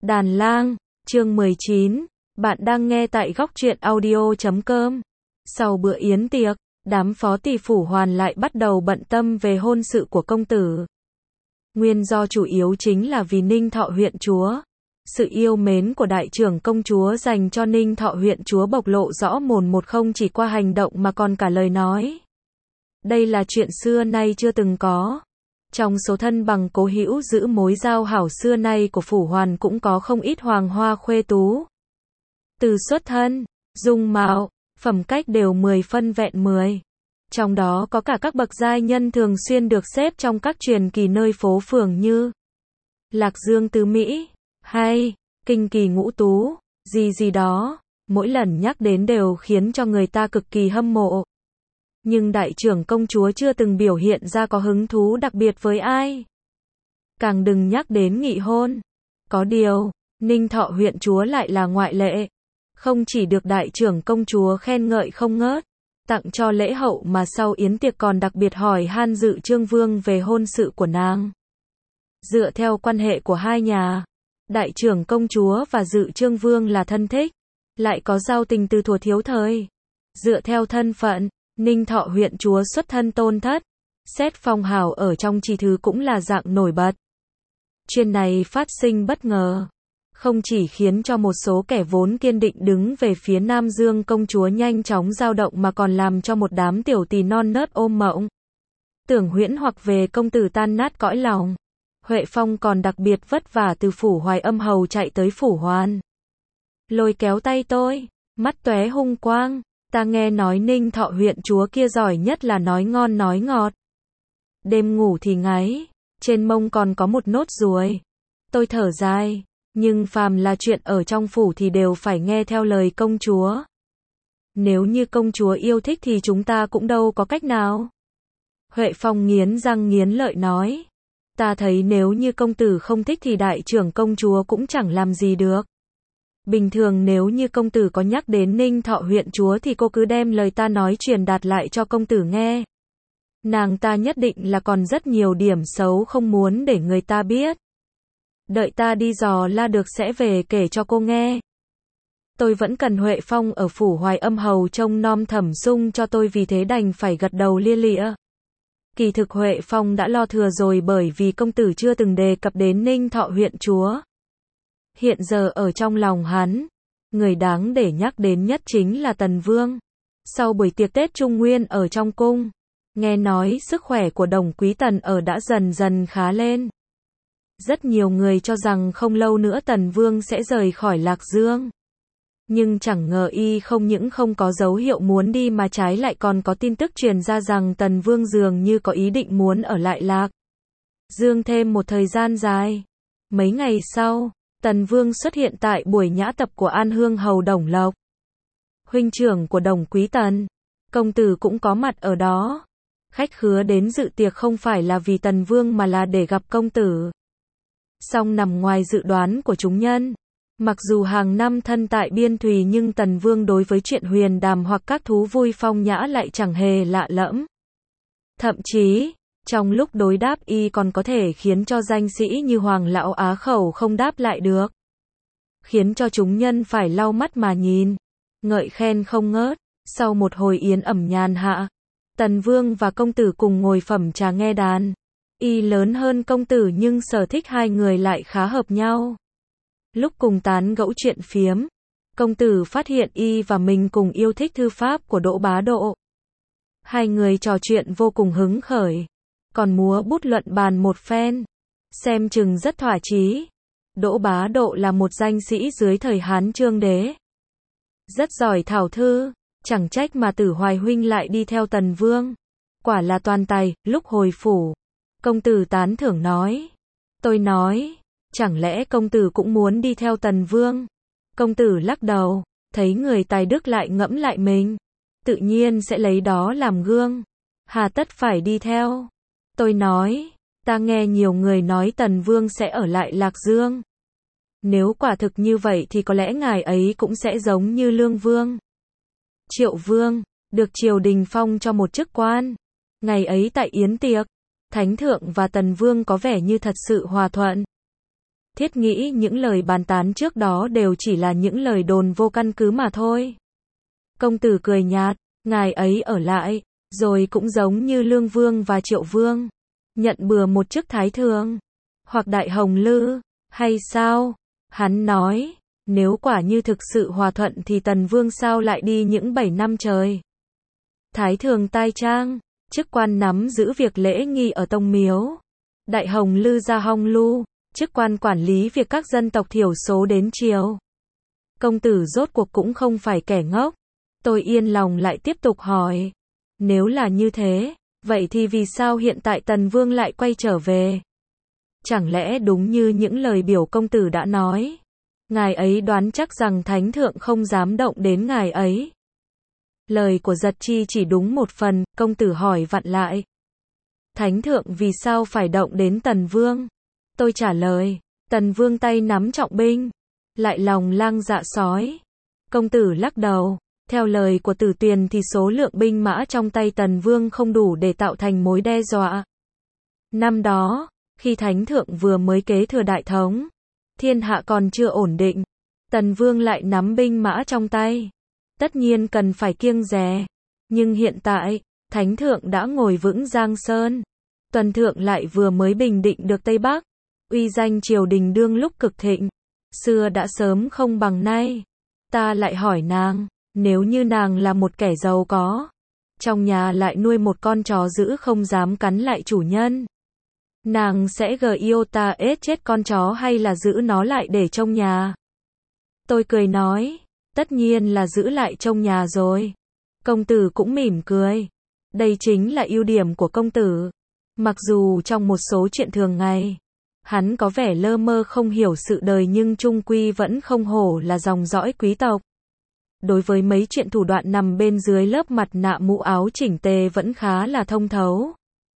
Đàn lang, chương 19, bạn đang nghe tại góc truyện audio.com. Sau bữa yến tiệc, đám phó tỷ phủ hoàn lại bắt đầu bận tâm về hôn sự của công tử. Nguyên do chủ yếu chính là vì Ninh Thọ huyện chúa. Sự yêu mến của đại trưởng công chúa dành cho Ninh Thọ huyện chúa bộc lộ rõ mồn một, không chỉ qua hành động mà còn cả lời nói. Đây là chuyện xưa nay chưa từng có. Trong số thân bằng cố hữu giữ mối giao hảo xưa nay của phủ hoàn cũng có không ít hoàng hoa khuê tú. Từ xuất thân, dung mạo, phẩm cách đều 10 phân vẹn 10. Trong đó có cả các bậc giai nhân thường xuyên được xếp trong các truyền kỳ nơi phố phường như Lạc Dương Tứ Mỹ, hay Kinh Kỳ Ngũ Tú, gì đó, mỗi lần nhắc đến đều khiến cho người ta cực kỳ hâm mộ. Nhưng đại trưởng công chúa chưa từng biểu hiện ra có hứng thú đặc biệt với ai. Càng đừng nhắc đến nghị hôn. Có điều, Ninh Thọ huyện chúa lại là ngoại lệ. Không chỉ được đại trưởng công chúa khen ngợi không ngớt, tặng cho lễ hậu mà sau yến tiệc còn đặc biệt hỏi han Dự Trương Vương về hôn sự của nàng. Dựa theo quan hệ của hai nhà, đại trưởng công chúa và Dự Trương Vương là thân thích, lại có giao tình từ thuở thiếu thời. Dựa theo thân phận, Ninh Thọ huyện chúa xuất thân tôn thất, xét phong hào ở trong tri thư cũng là dạng nổi bật. Chuyện này phát sinh bất ngờ, không chỉ khiến cho một số kẻ vốn kiên định đứng về phía Nam Dương công chúa nhanh chóng dao động mà còn làm cho một đám tiểu tỳ non nớt ôm mộng, tưởng huyễn hoặc về công tử tan nát cõi lòng. Huệ Phong còn đặc biệt vất vả từ phủ Hoài Âm Hầu chạy tới phủ Hoàn, lôi kéo tay tôi, mắt tóe hung quang. Ta nghe nói Ninh Thọ huyện chúa kia giỏi nhất là nói ngon nói ngọt. Đêm ngủ thì ngáy, trên mông còn có một nốt ruồi. Tôi thở dài, nhưng phàm là chuyện ở trong phủ thì đều phải nghe theo lời công chúa. Nếu như công chúa yêu thích thì chúng ta cũng đâu có cách nào. Huệ Phong nghiến răng nghiến lợi nói. Ta thấy nếu như công tử không thích thì đại trưởng công chúa cũng chẳng làm gì được. Bình thường nếu như công tử có nhắc đến Ninh Thọ huyện chúa thì cô cứ đem lời ta nói truyền đạt lại cho công tử nghe. Nàng ta nhất định là còn rất nhiều điểm xấu không muốn để người ta biết. Đợi ta đi dò la được sẽ về kể cho cô nghe. Tôi vẫn cần Huệ Phong ở phủ Hoài Âm Hầu trông nom Thẩm Dung cho tôi, vì thế đành phải gật đầu lia lịa. Kỳ thực Huệ Phong đã lo thừa rồi, bởi vì công tử chưa từng đề cập đến Ninh Thọ huyện chúa. Hiện giờ ở trong lòng hắn, người đáng để nhắc đến nhất chính là Tần Vương. Sau buổi tiệc Tết Trung Nguyên ở trong cung, nghe nói sức khỏe của Đồng Quý Tần ở đã dần dần khá lên. Rất nhiều người cho rằng không lâu nữa Tần Vương sẽ rời khỏi Lạc Dương. Nhưng chẳng ngờ y không những không có dấu hiệu muốn đi mà trái lại còn có tin tức truyền ra rằng Tần Vương dường như có ý định muốn ở lại Lạc Dương thêm một thời gian dài. Mấy ngày sau, Tần Vương xuất hiện tại buổi nhã tập của An Hương Hầu Đồng Lộc, huynh trưởng của Đồng Quý Tần. Công tử cũng có mặt ở đó. Khách khứa đến dự tiệc không phải là vì Tần Vương mà là để gặp công tử. Song nằm ngoài dự đoán của chúng nhân. Mặc dù hàng năm thân tại biên thùy nhưng Tần Vương đối với chuyện huyền đàm hoặc các thú vui phong nhã lại chẳng hề lạ lẫm. Thậm chí, trong lúc đối đáp y còn có thể khiến cho danh sĩ như Hoàng Lão á khẩu không đáp lại được. Khiến cho chúng nhân phải lau mắt mà nhìn, ngợi khen không ngớt. Sau một hồi yến ẩm nhàn hạ, Tần Vương và công tử cùng ngồi phẩm trà nghe đàn. Y lớn hơn công tử nhưng sở thích hai người lại khá hợp nhau. Lúc cùng tán gẫu chuyện phiếm, công tử phát hiện y và mình cùng yêu thích thư pháp của Đỗ Bá Độ. Hai người trò chuyện vô cùng hứng khởi, còn múa bút luận bàn một phen, xem chừng rất thỏa chí. Đỗ Bá Độ là một danh sĩ dưới thời Hán Chương Đế, rất giỏi thảo thư, chẳng trách mà Tử Hoài huynh lại đi theo Tần Vương. Quả là toàn tài. Lúc hồi phủ, công tử tán thưởng nói. Tôi nói, chẳng lẽ công tử cũng muốn đi theo Tần Vương? Công tử lắc đầu, thấy người tài đức lại ngẫm lại mình, tự nhiên sẽ lấy đó làm gương, hà tất phải đi theo. Tôi nói, ta nghe nhiều người nói Tần Vương sẽ ở lại Lạc Dương. Nếu quả thực như vậy thì có lẽ ngài ấy cũng sẽ giống như Lương Vương, Triệu Vương, được triều đình phong cho một chức quan. Ngày ấy tại yến tiệc, Thánh Thượng và Tần Vương có vẻ như thật sự hòa thuận. Thiết nghĩ những lời bàn tán trước đó đều chỉ là những lời đồn vô căn cứ mà thôi. Công tử cười nhạt, ngài ấy ở lại, rồi cũng giống như Lương Vương và Triệu Vương, nhận bừa một chức thái thượng, hoặc đại hồng lư, hay sao? Hắn nói, nếu quả như thực sự hòa thuận thì Tần Vương sao lại đi những 7 năm trời? Thái thường tai trang, chức quan nắm giữ việc lễ nghi ở tông miếu. Đại hồng lư ra hong lu, chức quan quản lý việc các dân tộc thiểu số đến triều. Công tử rốt cuộc cũng không phải kẻ ngốc. Tôi yên lòng lại tiếp tục hỏi. Nếu là như thế, vậy thì vì sao hiện tại Tần Vương lại quay trở về? Chẳng lẽ đúng như những lời biểu công tử đã nói? Ngài ấy đoán chắc rằng Thánh Thượng không dám động đến ngài ấy. Lời của Giật Chi chỉ đúng một phần, công tử hỏi vặn lại. Thánh Thượng vì sao phải động đến Tần Vương? Tôi trả lời, Tần Vương tay nắm trọng binh, lại lòng lang dạ sói. Công tử lắc đầu, theo lời của Tử Tuyền thì số lượng binh mã trong tay Tần Vương không đủ để tạo thành mối đe dọa. Năm đó, khi Thánh Thượng vừa mới kế thừa đại thống, thiên hạ còn chưa ổn định, Tần Vương lại nắm binh mã trong tay. Tất nhiên cần phải kiêng dè. Nhưng hiện tại, Thánh Thượng đã ngồi vững Giang Sơn. Tuần Thượng lại vừa mới bình định được Tây Bắc. Uy danh triều đình đương lúc cực thịnh. Xưa đã sớm không bằng nay. Ta lại hỏi nàng, nếu như nàng là một kẻ giàu có, trong nhà lại nuôi một con chó dữ không dám cắn lại chủ nhân, nàng sẽ iota ết chết con chó hay là giữ nó lại để trong nhà? Tôi cười nói, tất nhiên là giữ lại trong nhà rồi. Công tử cũng mỉm cười. Đây chính là ưu điểm của công tử. Mặc dù trong một số chuyện thường ngày, hắn có vẻ lơ mơ không hiểu sự đời nhưng chung quy vẫn không hổ là dòng dõi quý tộc. Đối với mấy chuyện thủ đoạn nằm bên dưới lớp mặt nạ mũ áo chỉnh tề vẫn khá là thông thấu.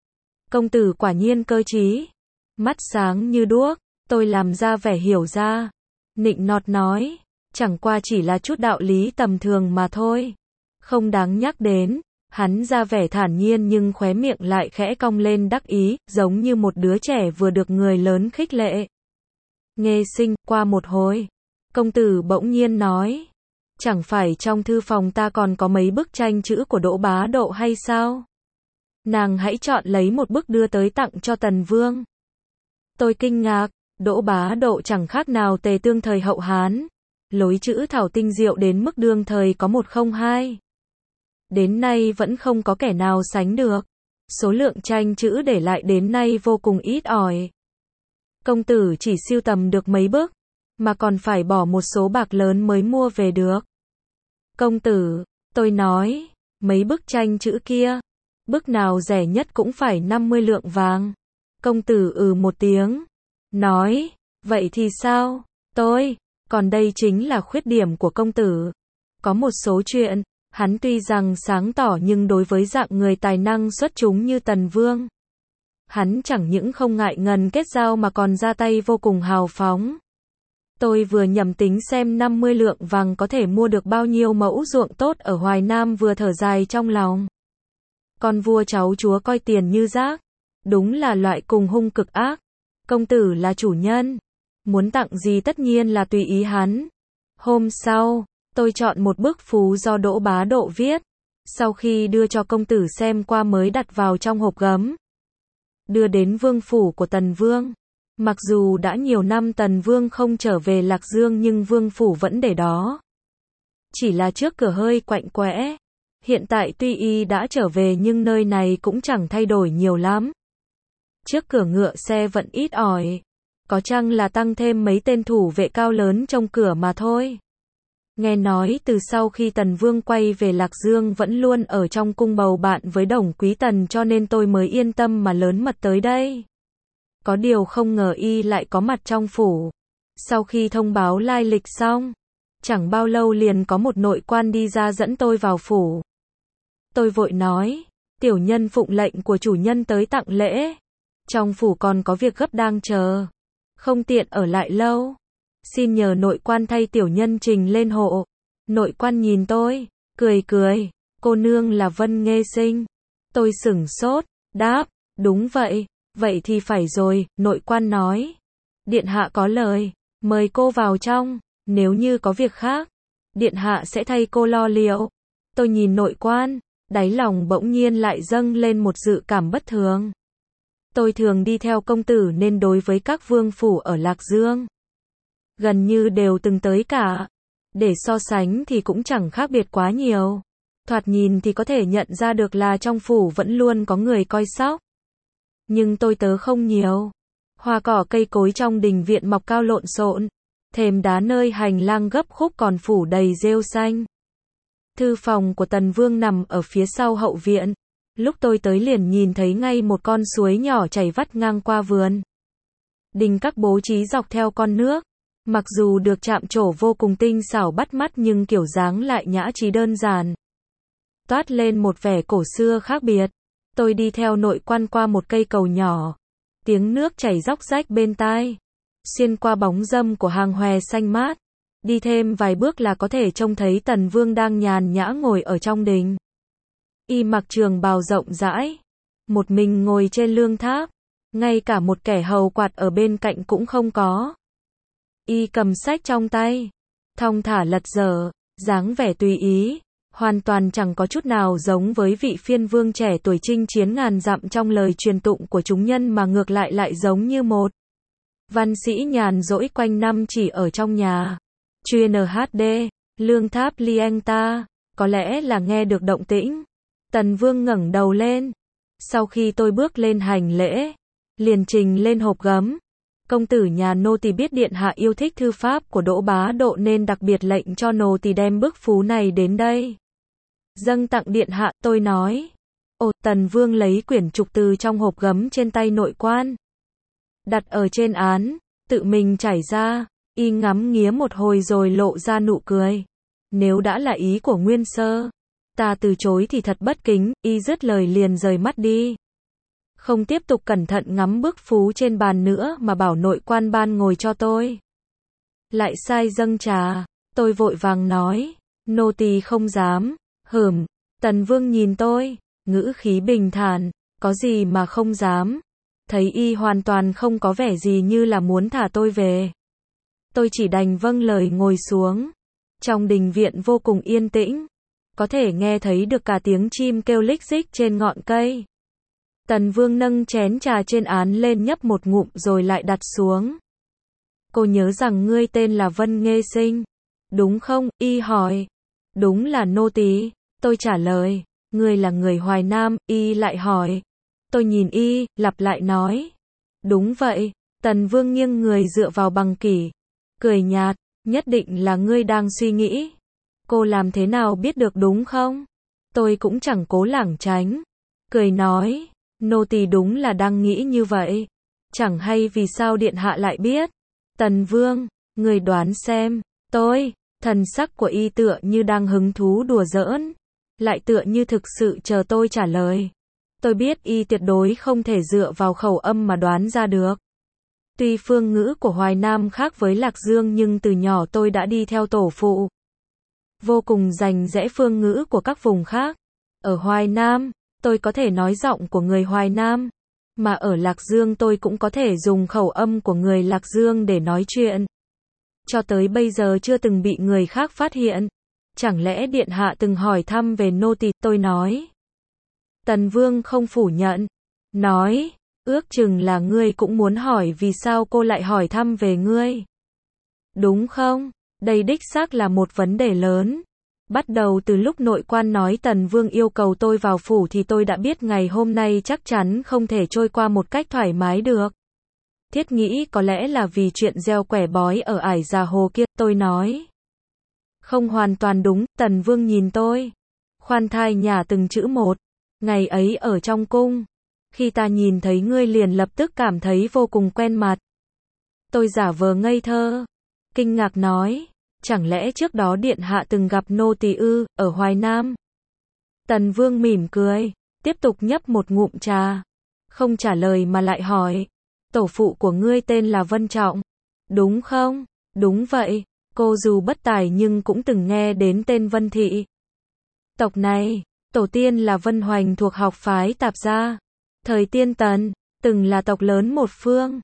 Công tử quả nhiên cơ trí. Mắt sáng như đuốc, tôi làm ra vẻ hiểu ra. Nịnh nọt nói, chẳng qua chỉ là chút đạo lý tầm thường mà thôi. Không đáng nhắc đến. Hắn ra vẻ thản nhiên nhưng khóe miệng lại khẽ cong lên đắc ý, giống như một đứa trẻ vừa được người lớn khích lệ. Nghê Sinh, qua một hồi, công tử bỗng nhiên nói, chẳng phải trong thư phòng ta còn có mấy bức tranh chữ của Đỗ Bá Độ hay sao? Nàng hãy chọn lấy một bức đưa tới tặng cho Tần Vương. Tôi kinh ngạc, Đỗ Bá Độ chẳng khác nào Tề Tương thời hậu Hán. Lối chữ thảo tinh diệu đến mức đương thời có 102. Đến nay vẫn không có kẻ nào sánh được. Số lượng tranh chữ để lại đến nay vô cùng ít ỏi. Công tử chỉ sưu tầm được mấy bức, mà còn phải bỏ một số bạc lớn mới mua về được. Công tử, tôi nói, mấy bức tranh chữ kia, bức nào rẻ nhất cũng phải 50 lượng vàng. Công tử một tiếng, nói, vậy thì sao? Còn đây chính là khuyết điểm của công tử. Có một số chuyện, hắn tuy rằng sáng tỏ nhưng đối với dạng người tài năng xuất chúng như Tần Vương, hắn chẳng những không ngại ngần kết giao mà còn ra tay vô cùng hào phóng. Tôi vừa nhẩm tính xem 50 lượng vàng có thể mua được bao nhiêu mẫu ruộng tốt ở Hoài Nam vừa thở dài trong lòng. Con vua cháu chúa coi tiền như rác, đúng là loại cùng hung cực ác. Công tử là chủ nhân, muốn tặng gì tất nhiên là tùy ý hắn. Hôm sau, tôi chọn một bức phú do Đỗ Bá Độ viết, sau khi đưa cho công tử xem qua mới đặt vào trong hộp gấm, đưa đến vương phủ của Tần Vương. Mặc dù đã nhiều năm Tần Vương không trở về Lạc Dương nhưng vương phủ vẫn để đó. Chỉ là trước cửa hơi quạnh quẽ. Hiện tại tuy y đã trở về nhưng nơi này cũng chẳng thay đổi nhiều lắm. Trước cửa ngựa xe vẫn ít ỏi. Có chăng là tăng thêm mấy tên thủ vệ cao lớn trong cửa mà thôi. Nghe nói từ sau khi Tần Vương quay về Lạc Dương vẫn luôn ở trong cung bầu bạn với Đồng Quý Tần cho nên tôi mới yên tâm mà lớn mật tới đây. Có điều không ngờ y lại có mặt trong phủ. Sau khi thông báo lai lịch xong, chẳng bao lâu liền có một nội quan đi ra dẫn tôi vào phủ. Tôi vội nói, tiểu nhân phụng lệnh của chủ nhân tới tặng lễ. Trong phủ còn có việc gấp đang chờ, không tiện ở lại lâu. Xin nhờ nội quan thay tiểu nhân trình lên hộ. Nội quan nhìn tôi, cười, cô nương là Vân Nghê Sinh. Tôi sửng sốt, đáp, đúng vậy, vậy thì phải rồi, nội quan nói. Điện hạ có lời, mời cô vào trong, nếu như có việc khác, điện hạ sẽ thay cô lo liệu. Tôi nhìn nội quan, đáy lòng bỗng nhiên lại dâng lên một dự cảm bất thường. Tôi thường đi theo công tử nên đối với các vương phủ ở Lạc Dương, gần như đều từng tới cả. Để so sánh thì cũng chẳng khác biệt quá nhiều. Thoạt nhìn thì có thể nhận ra được là trong phủ vẫn luôn có người coi sóc. Nhưng tôi tớ không nhiều. Hoa cỏ cây cối trong đình viện mọc cao lộn xộn. Thềm đá nơi hành lang gấp khúc còn phủ đầy rêu xanh. Thư phòng của Tần Vương nằm ở phía sau hậu viện. Lúc tôi tới liền nhìn thấy ngay một con suối nhỏ chảy vắt ngang qua vườn. Đình các bố trí dọc theo con nước. Mặc dù được chạm trổ vô cùng tinh xảo bắt mắt nhưng kiểu dáng lại nhã trí đơn giản. Toát lên một vẻ cổ xưa khác biệt. Tôi đi theo nội quan qua một cây cầu nhỏ. Tiếng nước chảy róc rách bên tai. Xuyên qua bóng râm của hàng hòe xanh mát. Đi thêm vài bước là có thể trông thấy Tần Vương đang nhàn nhã ngồi ở trong đình. Y mặc trường bào rộng rãi. Một mình ngồi trên lương tháp. Ngay cả một kẻ hầu quạt ở bên cạnh cũng không có. Y cầm sách trong tay. Thong thả lật dở. Dáng vẻ tùy ý. Hoàn toàn chẳng có chút nào giống với vị phiên vương trẻ tuổi chinh chiến ngàn dặm trong lời truyền tụng của chúng nhân mà ngược lại lại giống như một văn sĩ nhàn rỗi quanh năm chỉ ở trong nhà. Chuyên HD, lương tháp Liengta, có lẽ là nghe được động tĩnh. Tần Vương ngẩng đầu lên. Sau khi tôi bước lên hành lễ, liền trình lên hộp gấm. Công tử nhà nô tỳ biết điện hạ yêu thích thư pháp của Đỗ Bá Độ nên đặc biệt lệnh cho nô tỳ đem bức phú này đến đây. Dâng tặng điện hạ, tôi nói. Ồ, Tần Vương lấy quyển trục từ trong hộp gấm trên tay nội quan. Đặt ở trên án, tự mình trải ra, y ngắm nghía một hồi rồi lộ ra nụ cười. Nếu đã là ý của Nguyên Sơ, ta từ chối thì thật bất kính, y dứt lời liền rời mắt đi. Không tiếp tục cẩn thận ngắm bức phú trên bàn nữa mà bảo nội quan ban ngồi cho tôi. Lại sai dâng trà, tôi vội vàng nói, nô tỳ không dám. Tần Vương nhìn tôi, ngữ khí bình thản, có gì mà không dám. Thấy y hoàn toàn không có vẻ gì như là muốn thả tôi về. Tôi chỉ đành vâng lời ngồi xuống. Trong đình viện vô cùng yên tĩnh. Có thể nghe thấy được cả tiếng chim kêu lích rích trên ngọn cây. Tần Vương nâng chén trà trên án lên nhấp một ngụm rồi lại đặt xuống. Cô nhớ rằng ngươi tên là Vân Nghê Sinh, đúng không? Y hỏi. Đúng là nô tỳ. Tôi trả lời. Ngươi là người Hoài Nam, y lại hỏi. Tôi nhìn y, lặp lại nói. Đúng vậy. Tần Vương nghiêng người dựa vào bằng kỷ. Cười nhạt, nhất định là ngươi đang suy nghĩ. Cô làm thế nào biết được đúng không? Tôi cũng chẳng cố lảng tránh. Cười nói, nô tỳ đúng là đang nghĩ như vậy. Chẳng hay vì sao điện hạ lại biết. Tần Vương, người đoán xem. Thần sắc của y tựa như đang hứng thú đùa giỡn. Lại tựa như thực sự chờ tôi trả lời. Tôi biết y tuyệt đối không thể dựa vào khẩu âm mà đoán ra được. Tuy phương ngữ của Hoài Nam khác với Lạc Dương nhưng từ nhỏ tôi đã đi theo tổ phụ. Vô cùng rành rẽ phương ngữ của các vùng khác. Ở Hoài Nam, tôi có thể nói giọng của người Hoài Nam. Mà ở Lạc Dương tôi cũng có thể dùng khẩu âm của người Lạc Dương để nói chuyện. Cho tới bây giờ chưa từng bị người khác phát hiện. Chẳng lẽ điện hạ từng hỏi thăm về nô tỳ? Tôi nói. Tần Vương không phủ nhận. Nói, ước chừng là ngươi cũng muốn hỏi vì sao cô lại hỏi thăm về ngươi. Đúng không? Đây đích xác là một vấn đề lớn. Bắt đầu từ lúc nội quan nói Tần Vương yêu cầu tôi vào phủ thì tôi đã biết ngày hôm nay chắc chắn không thể trôi qua một cách thoải mái được. Thiết nghĩ có lẽ là vì chuyện gieo quẻ bói ở Ải Già Hồ kia, tôi nói. Không hoàn toàn đúng, Tần Vương nhìn tôi. Khoan thai nhả từng chữ một. Ngày ấy ở trong cung. Khi ta nhìn thấy ngươi liền lập tức cảm thấy vô cùng quen mặt. Tôi giả vờ ngây thơ. Kinh ngạc nói. Chẳng lẽ trước đó điện hạ từng gặp nô tỳ ư, ở Hoài Nam? Tần Vương mỉm cười. Tiếp tục nhấp một ngụm trà. Không trả lời mà lại hỏi. Tổ phụ của ngươi tên là Vân Trọng. Đúng không? Đúng vậy. Cô dù bất tài nhưng cũng từng nghe đến tên Vân Thị. Tộc này, tổ tiên là Vân Hoành thuộc học phái Tạp gia. Thời tiên Tần, từng là tộc lớn một phương.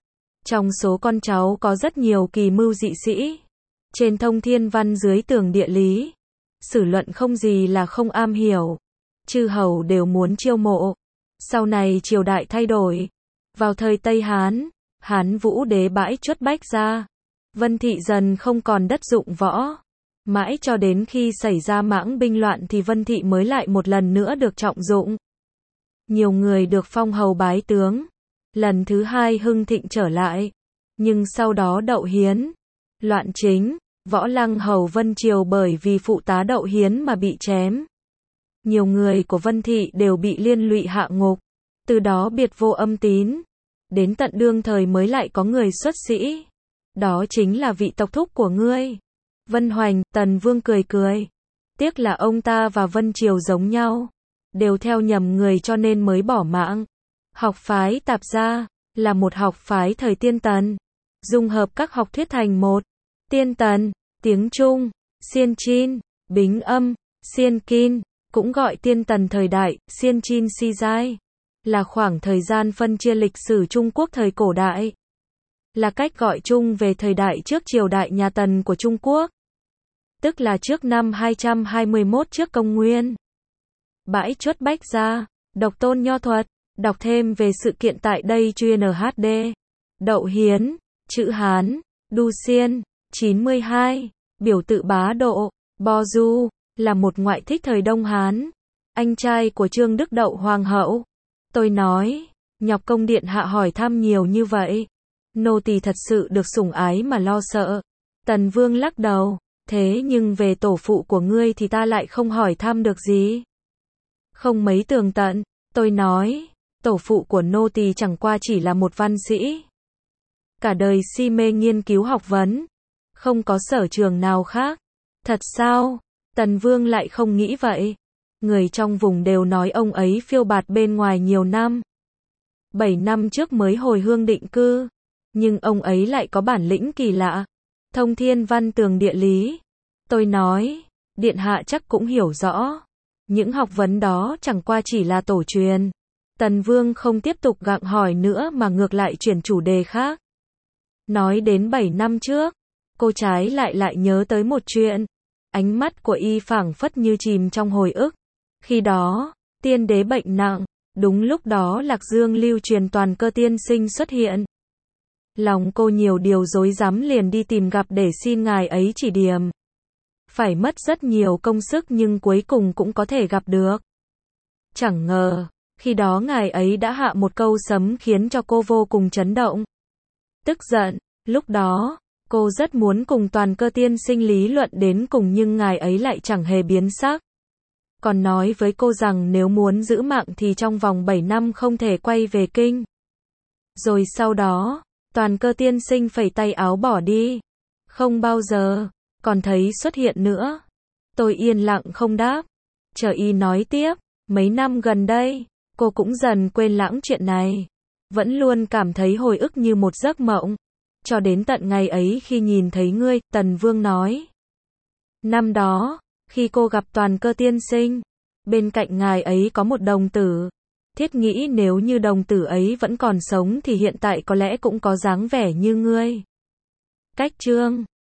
Trong số con cháu có rất nhiều kỳ mưu dị sĩ. Trên thông thiên văn dưới tường địa lý. Sử luận không gì là không am hiểu. Chư hầu đều muốn chiêu mộ. Sau này triều đại thay đổi. Vào thời Tây Hán, Hán Vũ đế bãi truất bách ra. Vân thị dần không còn đất dụng võ. Mãi cho đến khi xảy ra Mãng binh loạn thì Vân thị mới lại một lần nữa được trọng dụng. Nhiều người được phong hầu bái tướng. Lần thứ hai hưng thịnh trở lại. Nhưng sau đó Đậu Hiến, loạn chính, Võ Lăng hầu Vân Triều bởi vì phụ tá Đậu Hiến mà bị chém. Nhiều người của Vân thị đều bị liên lụy hạ ngục. Từ đó biệt vô âm tín. Đến tận đương thời mới lại có người xuất sĩ. Đó chính là vị tộc thúc của ngươi. Vân Hoành. Tần Vương cười cười. Tiếc là ông ta và Vân Triều giống nhau. Đều theo nhầm người cho nên mới bỏ mạng. Học phái Tạp Gia là một học phái thời Tiên Tần. Dung hợp các học thuyết thành một. Tiên Tần, tiếng Trung, Xiên Chin, Bính Âm, Xiên Kin, cũng gọi Tiên Tần thời đại, Xiên Chin Si Giai. Là khoảng thời gian phân chia lịch sử Trung Quốc thời cổ đại. Là cách gọi chung về thời đại trước triều đại nhà Tần của Trung Quốc. Tức là trước năm 221 trước công nguyên. Bãi truất bách ra, độc tôn nho thuật. Đọc thêm về sự kiện tại đây chuyên HD. Đậu Hiến, chữ Hán, Đu Xiên, 92, biểu tự bá độ, Bo Du, là một ngoại thích thời Đông Hán. Anh trai của Trương Đức Đậu Hoàng hậu. Tôi nói, nhọc công điện hạ hỏi thăm nhiều như vậy. Nô tỳ thật sự được sủng ái mà lo sợ. Tần Vương lắc đầu, thế nhưng về tổ phụ của ngươi thì ta lại không hỏi thăm được gì. Không mấy tường tận, tôi nói. Tổ phụ của nô tỳ chẳng qua chỉ là một văn sĩ. Cả đời si mê nghiên cứu học vấn. Không có sở trường nào khác. Thật sao? Tần Vương lại không nghĩ vậy. Người trong vùng đều nói ông ấy phiêu bạt bên ngoài nhiều năm. 7 năm trước mới hồi hương định cư. Nhưng ông ấy lại có bản lĩnh kỳ lạ. Thông thiên văn tường địa lý. Tôi nói, điện hạ chắc cũng hiểu rõ. Những học vấn đó chẳng qua chỉ là tổ truyền. Tần Vương không tiếp tục gặng hỏi nữa mà ngược lại chuyển chủ đề khác. Nói đến 7 năm trước, cô trái lại nhớ tới một chuyện. Ánh mắt của y phảng phất như chìm trong hồi ức. Khi đó, tiên đế bệnh nặng, đúng lúc đó Lạc Dương lưu truyền Toàn Cơ tiên sinh xuất hiện. Lòng cô nhiều điều rối rắm liền đi tìm gặp để xin ngài ấy chỉ điểm. Phải mất rất nhiều công sức nhưng cuối cùng cũng có thể gặp được. Chẳng ngờ, khi đó ngài ấy đã hạ một câu sấm khiến cho cô vô cùng chấn động. Tức giận, lúc đó, cô rất muốn cùng Toàn Cơ tiên sinh lý luận đến cùng nhưng ngài ấy lại chẳng hề biến sắc. Còn nói với cô rằng nếu muốn giữ mạng thì trong vòng 7 năm không thể quay về kinh. Rồi sau đó, Toàn Cơ tiên sinh phẩy tay áo bỏ đi. Không bao giờ còn thấy xuất hiện nữa. Tôi yên lặng không đáp. Chờ y nói tiếp, mấy năm gần đây, cô cũng dần quên lãng chuyện này. Vẫn luôn cảm thấy hồi ức như một giấc mộng. Cho đến tận ngày ấy khi nhìn thấy ngươi, Tần Vương nói. Năm đó, khi cô gặp Toàn Cơ tiên sinh, bên cạnh ngài ấy có một đồng tử. Thiết nghĩ nếu như đồng tử ấy vẫn còn sống thì hiện tại có lẽ cũng có dáng vẻ như ngươi. Cách chương